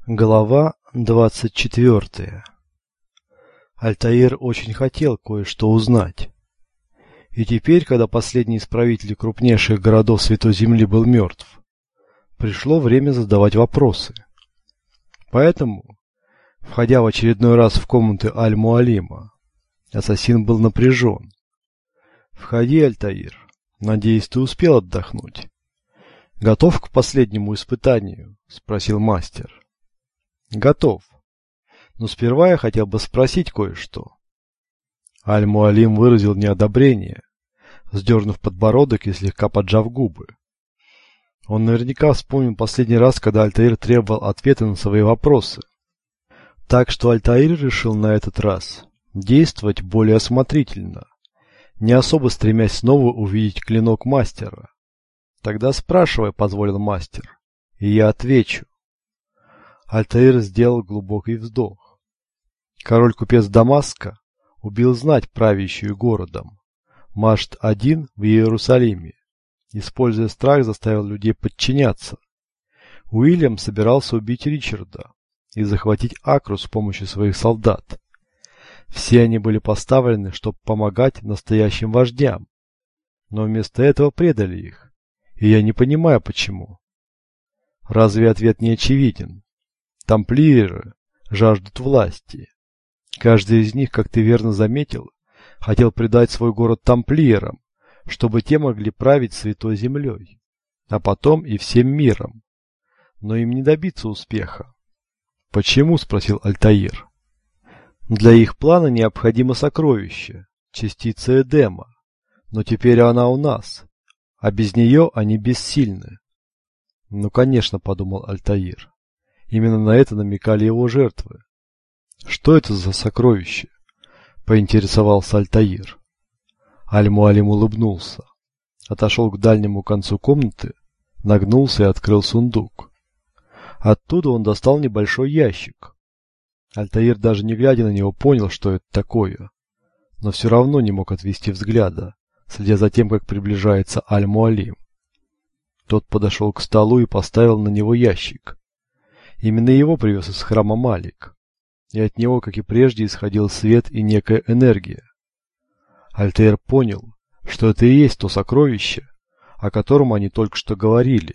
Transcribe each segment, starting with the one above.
Глава 24. Альтаир очень хотел кое-что узнать. И теперь, когда последний из правителей крупнейших городов Святой Земли был мертв, пришло время задавать вопросы. Поэтому, входя в очередной раз в комнаты Аль-Муалима, ассасин был напряжен. «Входи, Альтаир. Надеюсь, ты успел отдохнуть». «Готов к последнему испытанию?» – спросил мастер. «Готов. Но сперва я хотел бы спросить кое-что». Аль-Муалим выразил неодобрение, вздернув подбородок и слегка поджав губы. Он наверняка вспомнил последний раз, когда Альтаир требовал ответа на свои вопросы. Так что Альтаир решил на этот раз действовать более осмотрительно, не особо стремясь снова увидеть клинок мастера. «Тогда спрашивай», — позволил мастер, — «и я отвечу». Альтаир сделал глубокий вздох. Король-купец Дамаска убил знать, правящую городом. Машт-1 в Иерусалиме, используя страх, заставил людей подчиняться. Уильям собирался убить Ричарда и захватить Акру с помощью своих солдат. Все они были поставлены, чтобы помогать настоящим вождям, но вместо этого предали их, и я не понимаю, почему. Разве ответ не очевиден? Тамплиеры жаждут власти. Каждый из них, как ты верно заметил, хотел предать свой город тамплиерам, чтобы те могли править Святой Землей, а потом и всем миром. Но им не добиться успеха. «Почему?» – спросил Альтаир. «Для их плана необходимо сокровище, частица Эдема, но теперь она у нас, а без нее они бессильны». «Ну, конечно», – подумал Альтаир. Именно на это намекали его жертвы. «Что это за сокровище?» – поинтересовался Альтаир. Аль-Муалим улыбнулся, отошел к дальнему концу комнаты, нагнулся и открыл сундук. Оттуда он достал небольшой ящик. Альтаир, даже не глядя на него, понял, что это такое, но все равно не мог отвести взгляда, следя за тем, как приближается Аль-Муалим. Тот подошел к столу и поставил на него ящик. Именно его привез из храма Малик, и от него, как и прежде, исходил свет и некая энергия. Альтаир понял, что это и есть то сокровище, о котором они только что говорили.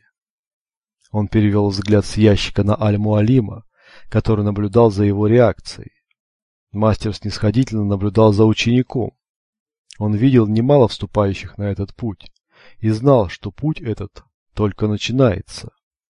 Он перевел взгляд с ящика на Аль-Муалима, который наблюдал за его реакцией. Мастер снисходительно наблюдал за учеником. Он видел немало вступающих на этот путь и знал, что путь этот только начинается.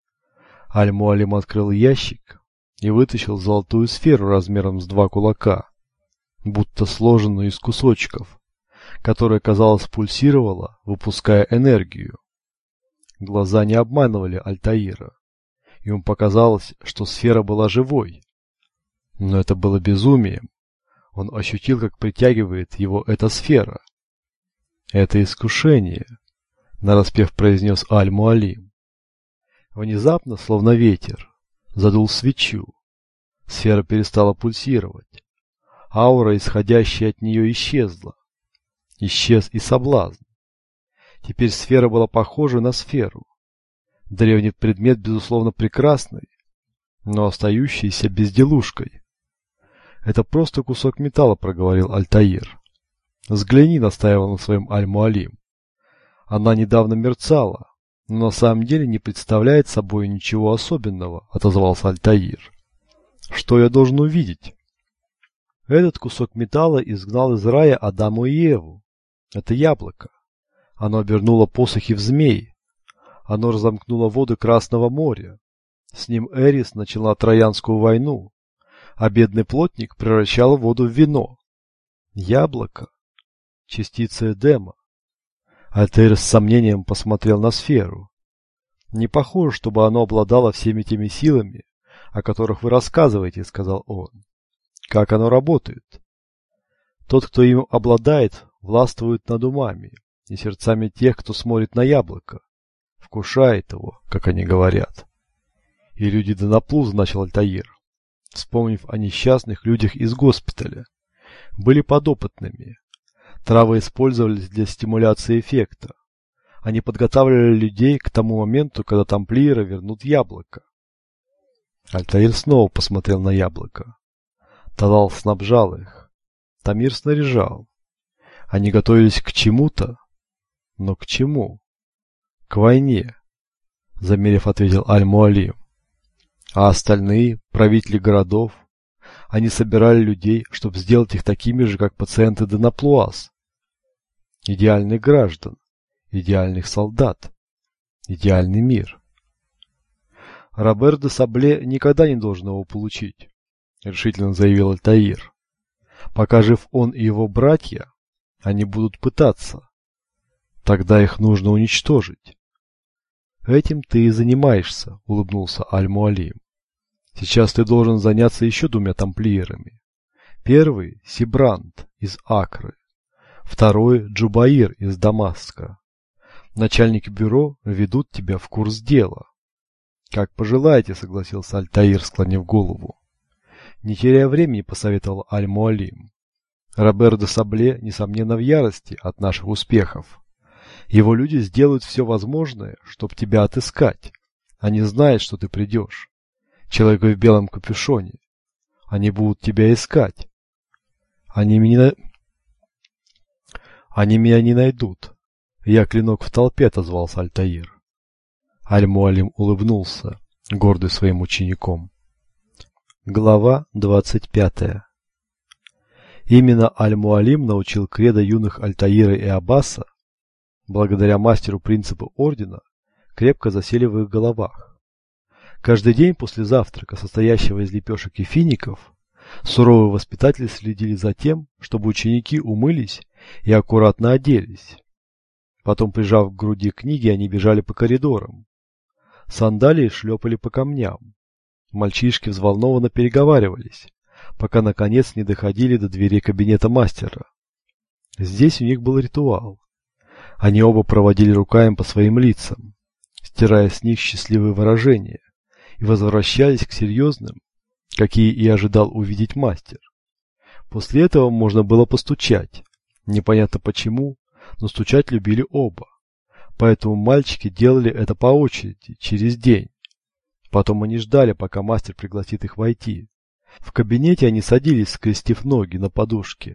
Аль-Муалим открыл ящик и вытащил золотую сферу размером с 2 кулака, будто сложенную из кусочков, которая, казалось, пульсировала, выпуская энергию. Глаза не обманывали Альтаира. Ему показалось, что сфера была живой. Но это было безумием. Он ощутил, как притягивает его эта сфера. «Это искушение», — нараспев произнес Аль-Муалим. Внезапно, словно ветер, задул свечу. Сфера перестала пульсировать. Аура, исходящая от нее, исчезла. Исчез и соблазн. Теперь сфера была похожа на сферу. Древний предмет, безусловно, прекрасный, но остающийся безделушкой. «Это просто кусок металла», — проговорил Альтаир. «Взгляни», — настаивал на своем Аль-Муалим. «Она недавно мерцала, но на самом деле не представляет собой ничего особенного», — отозвался Альтаир. «Что я должен увидеть?» «Этот кусок металла изгнал из рая Адама и Еву. Это яблоко. Оно обернуло посохи в змей. Оно разомкнуло воды Красного моря. С ним Эрис начала Троянскую войну, а бедный плотник превращал воду в вино. Яблоко. Частица Эдема». Альтаир с сомнением посмотрел на сферу. «Не похоже, чтобы оно обладало всеми теми силами, о которых вы рассказываете», — сказал он. «Как оно работает?» «Тот, кто им обладает, властвует над умами и сердцами тех, кто смотрит на яблоко, вкушает его, как они говорят». «И люди Данаплуза», — начал Альтаир, вспомнив о несчастных людях из госпиталя, были подопытными. Травы использовались для стимуляции эффекта. Они подготавливали людей к тому моменту, когда тамплиеры вернут яблоко. Альтаир снова посмотрел на яблоко. Талал снабжал их. Тамир снаряжал. Они готовились к чему-то. Но к чему? К войне, замерев, ответил Аль-Муалим. А остальные, правители городов, они собирали людей, чтобы сделать их такими же, как пациенты Денаплуаз. Идеальных граждан, идеальных солдат, идеальный мир. Робер де Сабле никогда не должен его получить, решительно заявил Альтаир. Пока жив он и его братья, они будут пытаться. Тогда их нужно уничтожить. Этим ты и занимаешься, улыбнулся Аль-Муалим. Сейчас ты должен заняться еще двумя тамплиерами. Первый – Сибрант из Акры. Второй – Джубаир из Дамаска. Начальники бюро ведут тебя в курс дела. Как пожелаете, согласился Альтаир, склонив голову. Не теряя времени, посоветовал Аль-Муалим. Робер де Сабле, несомненно, в ярости от наших успехов. Его люди сделают все возможное, чтобы тебя отыскать. Они знают, что ты придешь. Человек в белом капюшоне. Они будут тебя искать. Они меня не найдут. Я клинок в толпе, отозвался Альтаир. Аль-Муалим улыбнулся, гордый своим учеником. Глава 25. Именно Аль-Муалим научил кредо юных Альтаира и Аббаса, благодаря мастеру принципы ордена, крепко засели в их головах. Каждый день после завтрака, состоящего из лепешек и фиников, суровые воспитатели следили за тем, чтобы ученики умылись и аккуратно оделись. Потом, прижав к груди книги, они бежали по коридорам. Сандалии шлепали по камням. Мальчишки взволнованно переговаривались, пока наконец не доходили до двери кабинета мастера. Здесь у них был ритуал. Они оба проводили руками по своим лицам, стирая с них счастливые выражения, и возвращались к серьезным, какие и ожидал увидеть мастер. После этого можно было постучать. Непонятно почему, но стучать любили оба. Поэтому мальчики делали это по очереди, через день. Потом они ждали, пока мастер пригласит их войти. В кабинете они садились, скрестив ноги на подушке.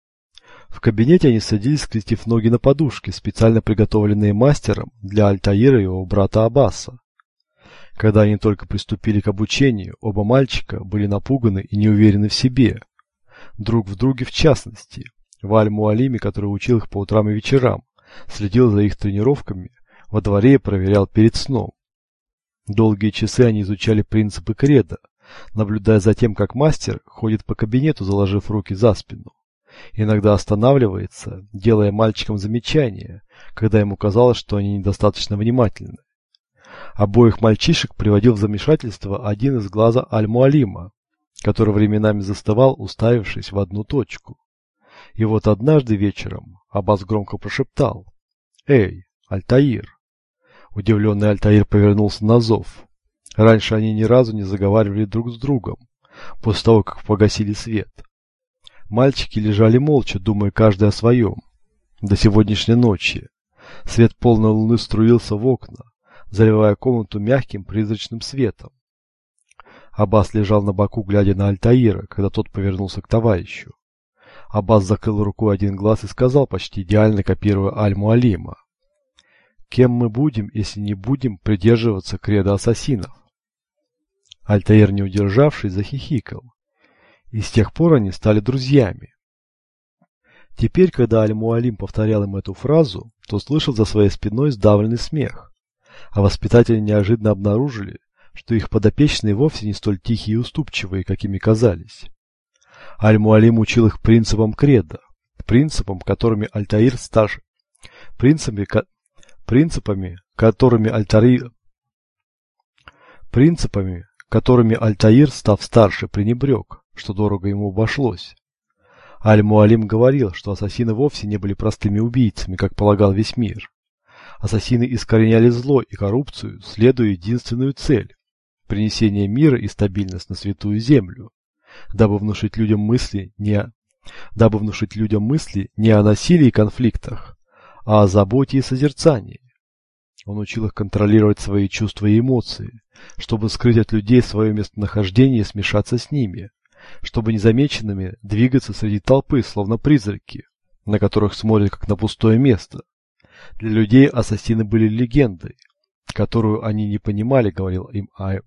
Специально приготовленные мастером для Альтаира и его брата Аббаса. Когда они только приступили к обучению, оба мальчика были напуганы и неуверены в себе. Друг в друге в частности. В Аль-Муалиме, который учил их по утрам и вечерам, следил за их тренировками, во дворе и проверял перед сном. Долгие часы они изучали принципы кредо, наблюдая за тем, как мастер ходит по кабинету, заложив руки за спину. Иногда останавливается, делая мальчикам замечания, когда ему казалось, что они недостаточно внимательны. Обоих мальчишек приводил в замешательство один из глаза Аль-Муалима, который временами застывал, уставившись в одну точку. И вот однажды вечером Аббас громко прошептал: «Эй, Альтаир!» Удивленный Альтаир повернулся на зов. Раньше они ни разу не заговаривали друг с другом, после того, как погасили свет. Мальчики лежали молча, думая каждый о своем. До сегодняшней ночи. Свет полной луны струился в окна, заливая комнату мягким призрачным светом. Аббас лежал на боку, глядя на Альтаира, когда тот повернулся к товарищу. Аббас закрыл рукой один глаз и сказал, почти идеально копируя Аль-Муалима: «Кем мы будем, если не будем придерживаться кредо ассасинов?» Альтаир, не удержавшись, захихикал. И с тех пор они стали друзьями. Теперь, когда Аль-Муалим повторял им эту фразу, то слышал за своей спиной сдавленный смех, а воспитатели неожиданно обнаружили, что их подопечные вовсе не столь тихие и уступчивые, какими казались. Аль-Муалим учил их принципам кредо, принципам, которыми Альтаир старше, принципами, которыми Альтаир, став старше, пренебрег, что дорого ему обошлось. Аль-Муалим говорил, что ассасины вовсе не были простыми убийцами, как полагал весь мир. Ассасины искореняли зло и коррупцию, следуя единственную цель – принесение мира и стабильность на святую землю, дабы внушить людям мысли не о насилии и конфликтах, а о заботе и созерцании. Он учил их контролировать свои чувства и эмоции, чтобы скрыть от людей свое местонахождение и смешаться с ними, чтобы незамеченными двигаться среди толпы, словно призраки, на которых смотрят как на пустое место. Для людей ассасины были легендой, которую они не понимали, говорил им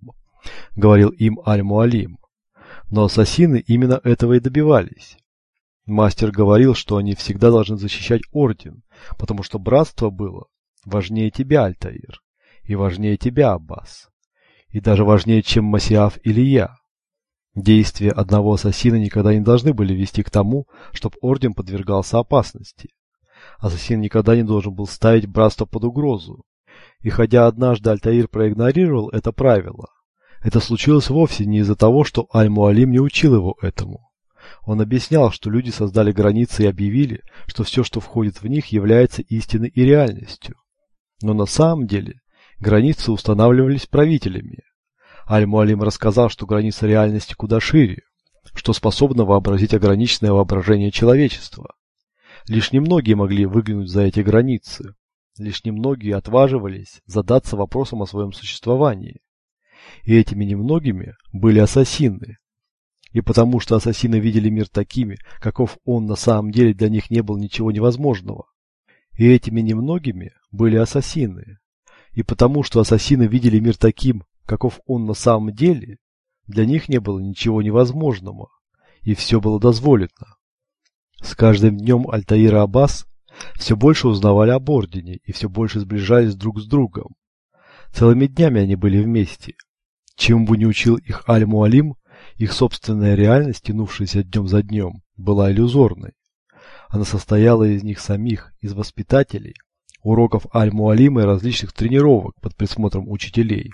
Аль-Муалим. Но ассасины именно этого и добивались. Мастер говорил, что они всегда должны защищать орден, потому что братство было важнее тебя, Альтаир, и важнее тебя, Аббас, и даже важнее, чем Масиаф или я. Действия одного ассасина никогда не должны были вести к тому, чтобы орден подвергался опасности. Ассасин никогда не должен был ставить братство под угрозу. И хотя однажды Альтаир проигнорировал это правило, это случилось вовсе не из-за того, что Аль-Муалим не учил его этому. Он объяснял, что люди создали границы и объявили, что все, что входит в них, является истиной и реальностью. Но на самом деле границы устанавливались правителями. Аль-Муалим рассказал, что граница реальности куда шире, что способно вообразить ограниченное воображение человечества. Лишь немногие могли выглянуть за эти границы. Лишь немногие отваживались задаться вопросом о своем существовании. И этими немногими были ассасины. И потому что ассасины видели мир такими, каков он на самом деле, для них не было ничего невозможного. И этими немногими были ассасины. И потому что ассасины видели мир таким, каков он на самом деле, для них не было ничего невозможного. И все было дозволено. С каждым днем Альтаир и Аббас все больше узнавали об ордене и все больше сближались друг с другом. Целыми днями они были вместе. Чем бы ни учил их Аль-Муалим, их собственная реальность, тянувшаяся днем за днем, была иллюзорной. Она состояла из них самих, из воспитателей, уроков Аль-Муалима и различных тренировок под присмотром учителей.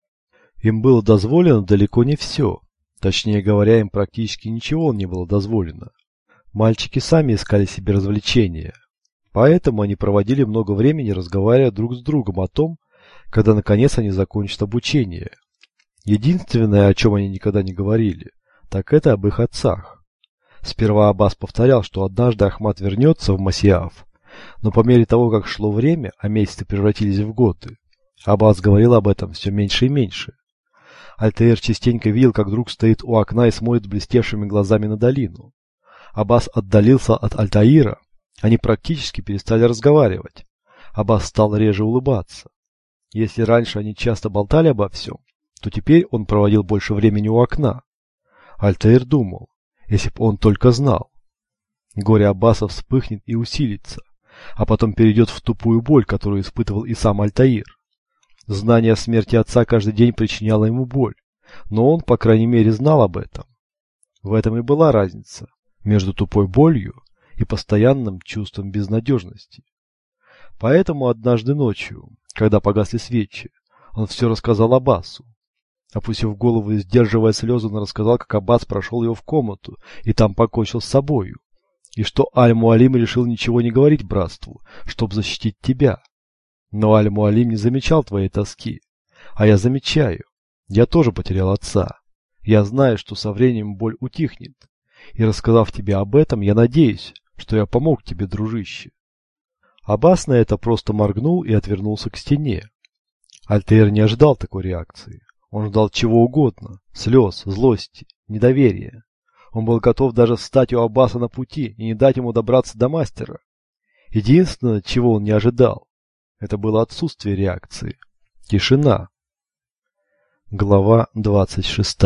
Им было дозволено далеко не все. Точнее говоря, им практически ничего не было дозволено. Мальчики сами искали себе развлечения. Поэтому они проводили много времени, разговаривая друг с другом о том, когда наконец они закончат обучение. Единственное, о чем они никогда не говорили, так это об их отцах. Сперва Аббас повторял, что однажды Ахмад вернется в Масиаф, но по мере того, как шло время, а месяцы превратились в годы, Аббас говорил об этом все меньше и меньше. Альтаир частенько видел, как друг стоит у окна и смотрит блестевшими глазами на долину. Аббас отдалился от Альтаира, они практически перестали разговаривать. Аббас стал реже улыбаться. Если раньше они часто болтали обо всем, то теперь он проводил больше времени у окна. Альтаир думал, если бы он только знал. Горе Аббаса вспыхнет и усилится, а потом перейдет в тупую боль, которую испытывал и сам Альтаир. Знание о смерти отца каждый день причиняло ему боль, но он, по крайней мере, знал об этом. В этом и была разница между тупой болью и постоянным чувством безнадежности. Поэтому однажды ночью, когда погасли свечи, он все рассказал Аббасу. Опустив голову и сдерживая слезы, он рассказал, как Аббас прошел его в комнату и там покончил с собою, и что Аль-Муалим решил ничего не говорить братству, чтобы защитить тебя. Но Аль-Муалим не замечал твоей тоски, а я замечаю. Я тоже потерял отца. Я знаю, что со временем боль утихнет, и, рассказав тебе об этом, я надеюсь, что я помог тебе, дружище. Аббас на это просто моргнул и отвернулся к стене. Альтаир не ожидал такой реакции. Он ждал чего угодно – слез, злости, недоверия. Он был готов даже встать у Аббаса на пути и не дать ему добраться до мастера. Единственное, чего он не ожидал, это было отсутствие реакции. Тишина. Глава 26.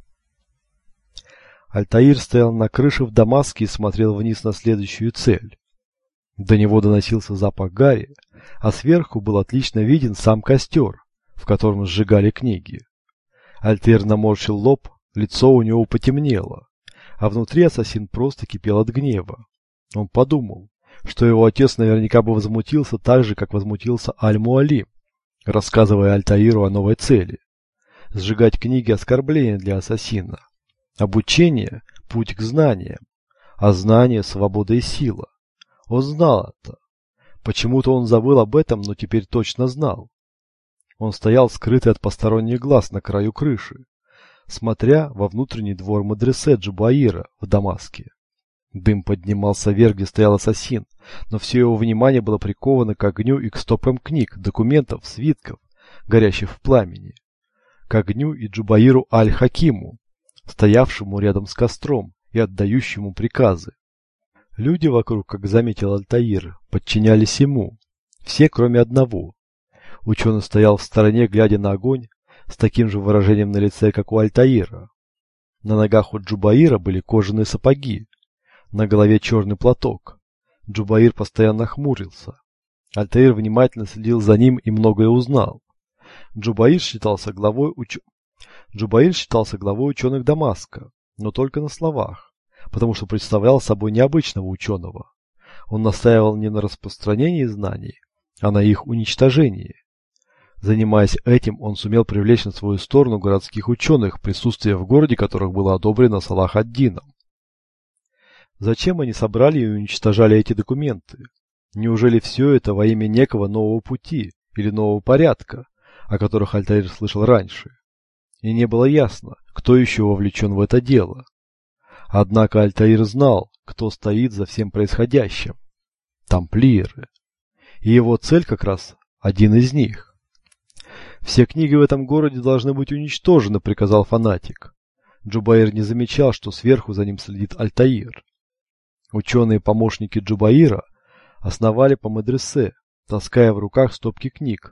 Альтаир стоял на крыше в Дамаске и смотрел вниз на следующую цель. До него доносился запах гари, а сверху был отлично виден сам костер, в котором сжигали книги. Альтаир наморщил лоб, лицо у него потемнело, а внутри ассасин просто кипел от гнева. Он подумал, что его отец наверняка бы возмутился так же, как возмутился Аль-Муалим, рассказывая Альтаиру о новой цели. Сжигать книги – оскорбление для ассасина. Обучение – путь к знаниям, а знание – свобода и сила. Он знал это. Почему-то он забыл об этом, но теперь точно знал. Он стоял скрытый от посторонних глаз на краю крыши, смотря во внутренний двор медресе Джубаира в Дамаске. Дым поднимался вверх, где стоял ассасин, но все его внимание было приковано к огню и к стопкам книг, документов, свитков, горящих в пламени. К огню и Джубаиру аль-Хакиму, стоявшему рядом с костром и отдающему приказы. Люди вокруг, как заметил Альтаир, подчинялись ему. Все, кроме одного. Ученый стоял в стороне, глядя на огонь, с таким же выражением на лице, как у Альтаира. На ногах у Джубаира были кожаные сапоги, на голове черный платок. Джубаир постоянно хмурился. Альтаир внимательно следил за ним и многое узнал. Джубаир считался главой ученых Дамаска, но только на словах, потому что представлял собой необычного ученого. Он настаивал не на распространении знаний, а на их уничтожении. Занимаясь этим, он сумел привлечь на свою сторону городских ученых, присутствие в городе которых было одобрено Салах ад-Дином. Зачем они собрали и уничтожали эти документы? Неужели все это во имя некого нового пути или нового порядка, о которых Альтаир слышал раньше? И не было ясно, кто еще вовлечен в это дело. Однако Альтаир знал, кто стоит за всем происходящим. Тамплиеры. И его цель как раз один из них. «Все книги в этом городе должны быть уничтожены», — приказал фанатик. Джубаир не замечал, что сверху за ним следит Альтаир. Ученые-помощники Джубаира основали по медресе, таская в руках стопки книг.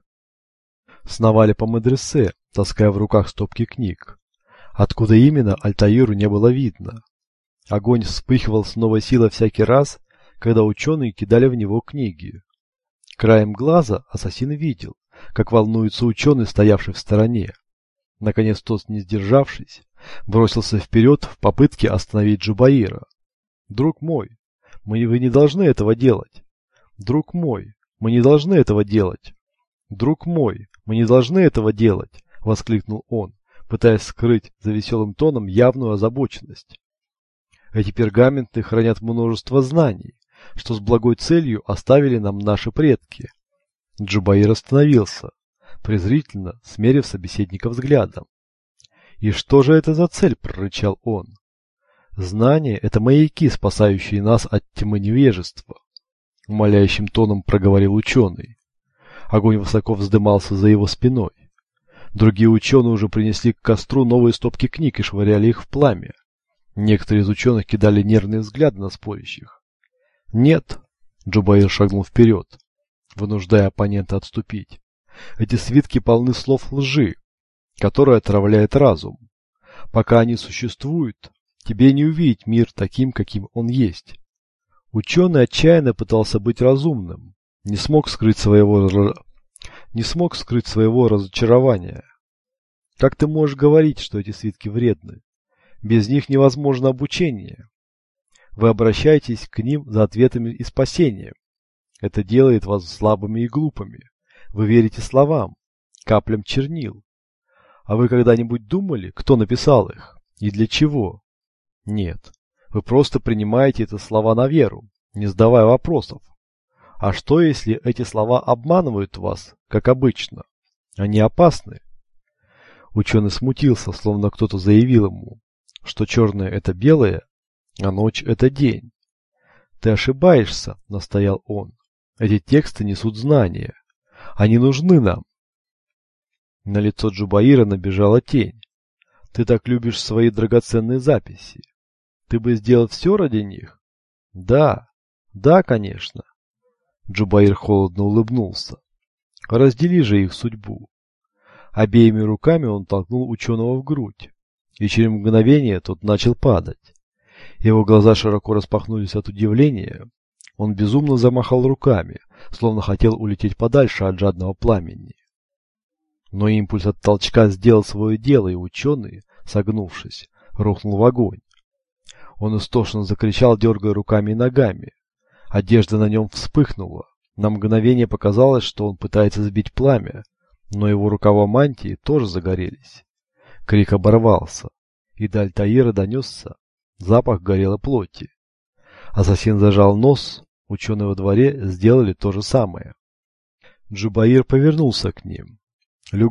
Откуда именно, Альтаиру не было видно. Огонь вспыхивал с новой силой всякий раз, когда ученые кидали в него книги. Краем глаза ассасин видел, как волнуется ученый, стоявший в стороне. Наконец тот, не сдержавшись, бросился вперед в попытке остановить Джубаира. «Друг мой, вы не должны этого делать! Друг мой, мы не должны этого делать! Друг мой, мы не должны этого делать!» — воскликнул он, пытаясь скрыть за веселым тоном явную озабоченность. «Эти пергаменты хранят множество знаний, что с благой целью оставили нам наши предки». Джубаир остановился, презрительно смерив собеседника взглядом. «И что же это за цель?» — прорычал он. «Знания — это маяки, спасающие нас от тьмы невежества», — умоляющим тоном проговорил ученый. Огонь высоко вздымался за его спиной. Другие ученые уже принесли к костру новые стопки книг и швыряли их в пламя. Некоторые из ученых кидали нервные взгляды на спорящих. «Нет», — Джубаир шагнул вперед, вынуждая оппонента отступить. «Эти свитки полны слов лжи, которая отравляет разум. Пока они существуют, тебе не увидеть мир таким, каким он есть». Ученый отчаянно пытался быть разумным, не смог скрыть своего разочарования. «Как ты можешь говорить, что эти свитки вредны? Без них невозможно обучение. Вы обращаетесь к ним за ответами и спасением. Это делает вас слабыми и глупыми. Вы верите словам, каплям чернил. А вы когда-нибудь думали, кто написал их и для чего? Нет, вы просто принимаете эти слова на веру, не задавая вопросов. А что, если эти слова обманывают вас, как обычно? Они опасны». Ученый смутился, словно кто-то заявил ему, что черное — это белое, а ночь — это день. «Ты ошибаешься», — настоял он. «Эти тексты несут знания. Они нужны нам». На лицо Джубаира набежала тень. «Ты так любишь свои драгоценные записи. Ты бы сделал все ради них?» «Да, конечно». Джубаир холодно улыбнулся. «Раздели же их судьбу». Обеими руками он толкнул ученого в грудь, и через мгновение тот начал падать. Его глаза широко распахнулись от удивления. Он безумно замахал руками, словно хотел улететь подальше от жадного пламени. Но импульс от толчка сделал свое дело, и ученый, согнувшись, рухнул в огонь. Он истошно закричал, дергая руками и ногами. Одежда на нем вспыхнула. На мгновение показалось, что он пытается сбить пламя, но его рукава мантии тоже загорелись. Крик оборвался, и до Альтаира донесся запах горелой плоти. Ассасин зажал нос, ученые во дворе сделали то же самое. Джубаир повернулся к ним.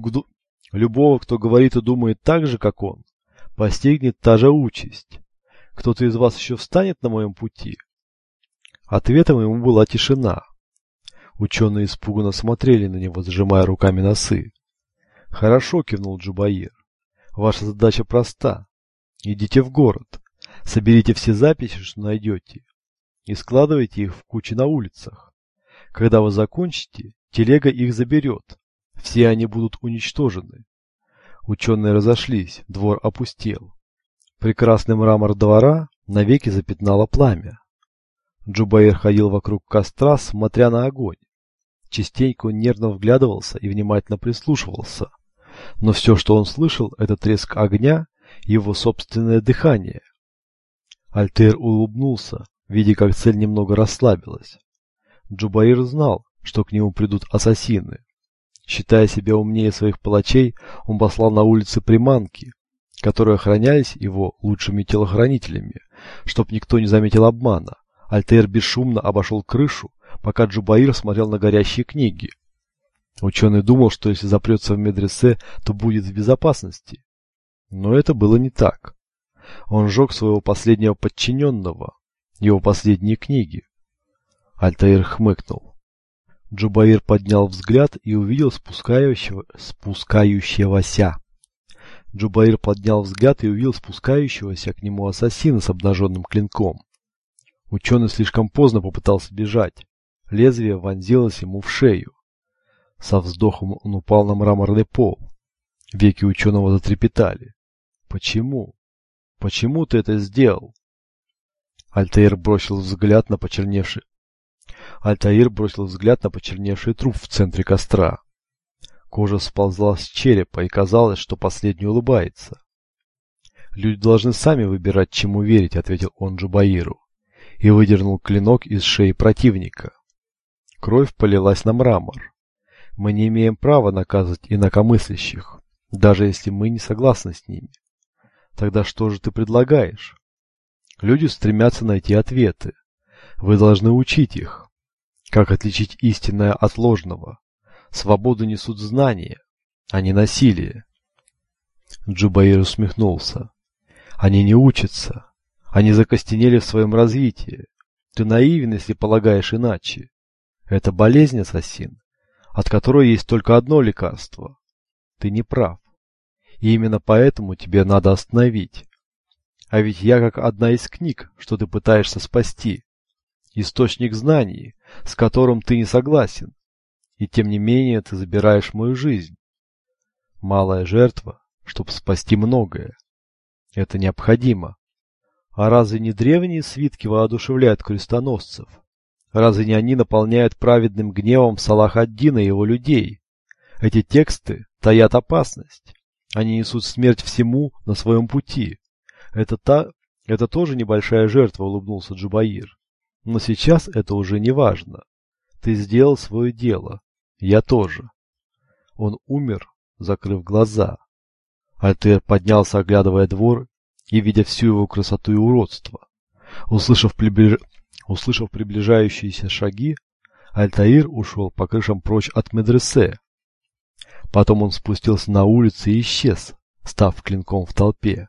Любого, кто говорит и думает так же, как он, постигнет та же участь. Кто-то из вас еще встанет на моем пути? Ответом ему была тишина. Ученые испуганно смотрели на него, зажимая руками носы. «Хорошо», — кивнул Джубаир. «Ваша задача проста. Идите в город, соберите все записи, что найдете, и складывайте их в кучи на улицах. Когда вы закончите, телега их заберет. Все они будут уничтожены». Ученые разошлись, двор опустел. Прекрасный мрамор двора навеки запятнало пламя. Джубаир ходил вокруг костра, смотря на огонь. Частенько он нервно вглядывался и внимательно прислушивался. Но все, что он слышал, это треск огня и его собственное дыхание. Альтаир улыбнулся, видя, как цель немного расслабилась. Джубаир знал, что к нему придут ассасины. Считая себя умнее своих палачей, он послал на улицы приманки, которые охранялись его лучшими телохранителями, чтоб никто не заметил обмана. Альтаир бесшумно обошел крышу, пока Джубаир смотрел на горящие книги. Ученый думал, что если запрется в медресе, то будет в безопасности. Но это было не так. Он сжег своего последнего подчиненного, его последние книги. Альтаир хмыкнул. Джубаир поднял взгляд и увидел спускающегося. Джубаир поднял взгляд и увидел спускающегося к нему ассасина с обнаженным клинком. Ученый слишком поздно попытался бежать. Лезвие вонзилось ему в шею. Со вздохом он упал на мраморный пол. Веки ученого затрепетали. «Почему? Почему ты это сделал?» Альтаир бросил взгляд на почерневший труп в центре костра. Кожа сползла с черепа, и казалось, что последний улыбается. «Люди должны сами выбирать, чему верить», — ответил он Джубаиру, и выдернул клинок из шеи противника. Кровь полилась на мрамор. Мы не имеем права наказывать инакомыслящих, даже если мы не согласны с ними. Тогда что же ты предлагаешь? Люди стремятся найти ответы. Вы должны учить их. Как отличить истинное от ложного? Свободу несут знания, а не насилие. Джубаир усмехнулся. Они не учатся. Они закостенели в своем развитии. Ты наивен, если полагаешь иначе. Это болезнь, ассасин, от которой есть только одно лекарство. Ты не прав. И именно поэтому тебе надо остановить. А ведь я как одна из книг, что ты пытаешься спасти. Источник знаний, с которым ты не согласен. И тем не менее ты забираешь мою жизнь. Малая жертва, чтобы спасти многое. Это необходимо. А разве не древние свитки воодушевляют крестоносцев? Разве не они наполняют праведным гневом Салах ад-Дина и его людей? Эти тексты таят опасность. Они несут смерть всему на своем пути. Это тоже небольшая жертва, улыбнулся Джубаир. Но сейчас это уже не важно. Ты сделал свое дело. Я тоже. Он умер, закрыв глаза. Альтаир поднялся, оглядывая двор и видя всю его красоту и уродство. Услышав приближающиеся шаги, Альтаир ушел по крышам прочь от медресе. Потом он спустился на улицу и исчез, став клинком в толпе.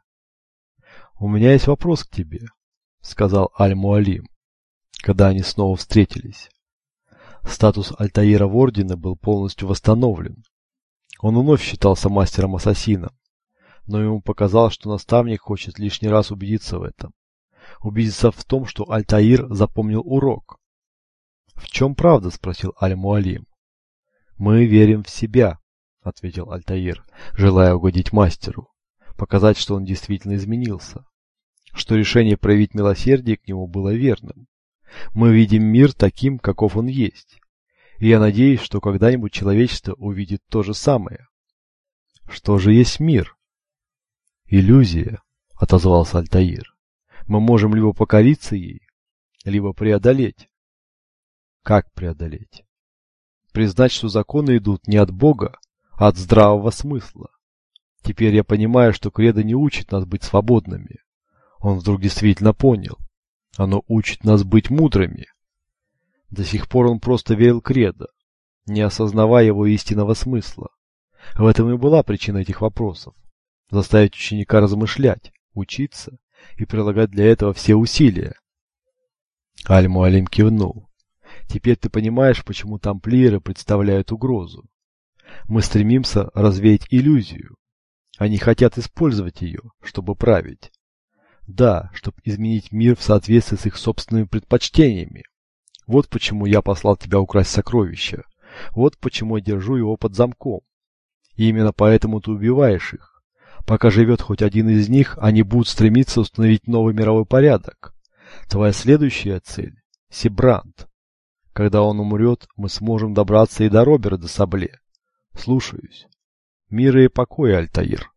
«У меня есть вопрос к тебе», — сказал Аль-Муалим, когда они снова встретились. Статус Альтаира в ордене был полностью восстановлен. Он вновь считался мастером-ассасином, но ему показалось, что наставник хочет лишний раз убедиться в этом. Убедиться в том, что Альтаир запомнил урок. «В чем правда?» — спросил Аль-Муалим. «Мы верим в себя», — ответил Альтаир, желая угодить мастеру, показать, что он действительно изменился, что решение проявить милосердие к нему было верным. Мы видим мир таким, каков он есть, и я надеюсь, что когда-нибудь человечество увидит то же самое. Что же есть мир? Иллюзия, отозвался Альтаир. Мы можем либо покориться ей, либо преодолеть. Как преодолеть? Признать, что законы идут не от Бога, а от здравого смысла. Теперь я понимаю, что кредо не учит нас быть свободными. Он вдруг действительно понял. Оно учит нас быть мудрыми. До сих пор он просто верил кредо, не осознавая его истинного смысла. В этом и была причина этих вопросов. Заставить ученика размышлять, учиться и прилагать для этого все усилия. Аль-Муалим кивнул. Теперь ты понимаешь, почему тамплиеры представляют угрозу. Мы стремимся развеять иллюзию. Они хотят использовать ее, чтобы править. Да, чтобы изменить мир в соответствии с их собственными предпочтениями. Вот почему я послал тебя украсть сокровища. Вот почему я держу его под замком. И именно поэтому ты убиваешь их. Пока живет хоть один из них, они будут стремиться установить новый мировой порядок. Твоя следующая цель – Сибрант. Когда он умрет, мы сможем добраться и до Робера де Сабле. Слушаюсь. Мира и покоя, Альтаир.